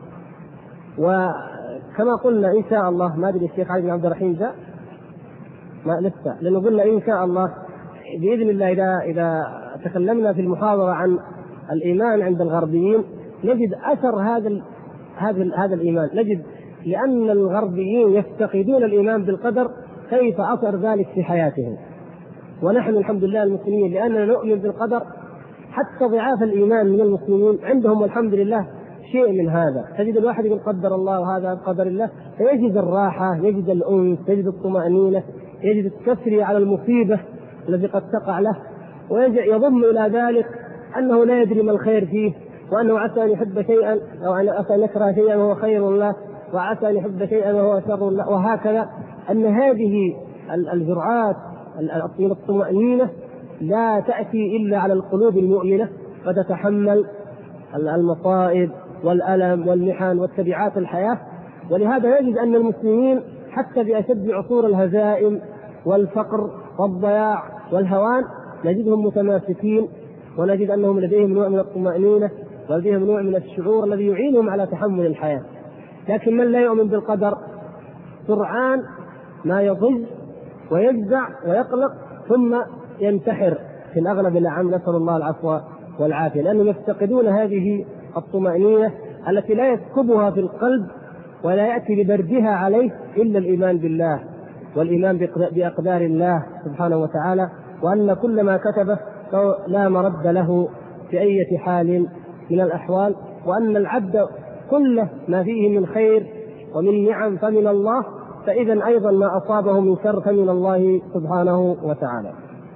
[SPEAKER 1] وكما قلنا إن شاء الله، ما أدري الشيخ علي بن عبد الرحيم جاء؟ ما لسه، لأنه قلنا إن شاء الله بإذن الله إذا تكلمنا في المحاضرة عن الإيمان عند الغربيين نجد أثر هذا الإيمان. نجد لأن الغربيين يفتقدون الإيمان بالقدر كيف أثر ذلك في حياتهم. ونحن الحمد لله المسلمين لأننا نؤمن بالقدر حتى ضعاف الإيمان من المسلمين عندهم والحمد لله شيء من هذا. تجد الواحد يقول قدر الله وهذا بقدر الله، فيجد الراحة، يجد الأنس، يجد الطمأنينة، يجد التسري على المصيبة التي قد تقع له، ويضم إلى ذلك أنه لا يدري ما الخير فيه، وأنه عسى أن يحب شيئا أو عسى أن يكره شيئا وهو خير له، وعسى أن يحب شيئا وهو شر له، وهكذا. أن هذه الجرعات من الطمأنينة لا تأتي إلا على القلوب المؤمنة فتتحمل المصائب والألم والمحن والتبعات الحياة. ولهذا نجد أن المسلمين حتى بأشد عصور الهزائم والفقر والضياع والهوان نجدهم متماسكين، ونجد أنهم لديهم نوع من الطمأنينة ولديهم نوع من الشعور الذي يعينهم على تحمل الحياة. لكن من لا يؤمن بالقدر سرعان ما يضج ويجزع ويقلق ثم ينتحر في الأغلب الأعم، نسأل الله العفو والعافية، لأنهم يفتقدون هذه الطمأنينة التي لا يسكبها في القلب ولا يأتي ببردها عليه إلا الإيمان بالله والإيمان بأقدار الله سبحانه وتعالى، وأن كل ما كتبه لا مرد له في أي حال من الأحوال، وأن العبد كل ما فيه من خير ومن نعم فمن الله، فإذا أيضا ما أصابه من شر فمن الله سبحانه وتعالى.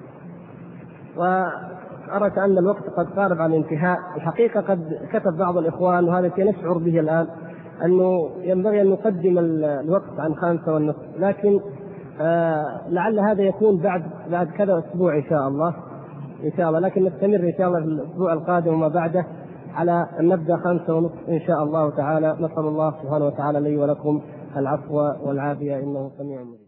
[SPEAKER 1] وأرى أن الوقت قد قارب على الانتهاء. الحقيقة قد كتب بعض الإخوان، وهذا الشيء نشعر به الآن، أنه ينبغي أن نقدم الوقت عن 5:30، لكن لعل هذا يكون بعد كذا أسبوع إن شاء الله، لكن نستمر إن شاء الله في الأسبوع القادم وما بعده على أن نبدأ 5:30 إن شاء الله تعالى. نسأل الله سبحانه وتعالى لي ولكم العفو والعافية إنه سميع مجيب.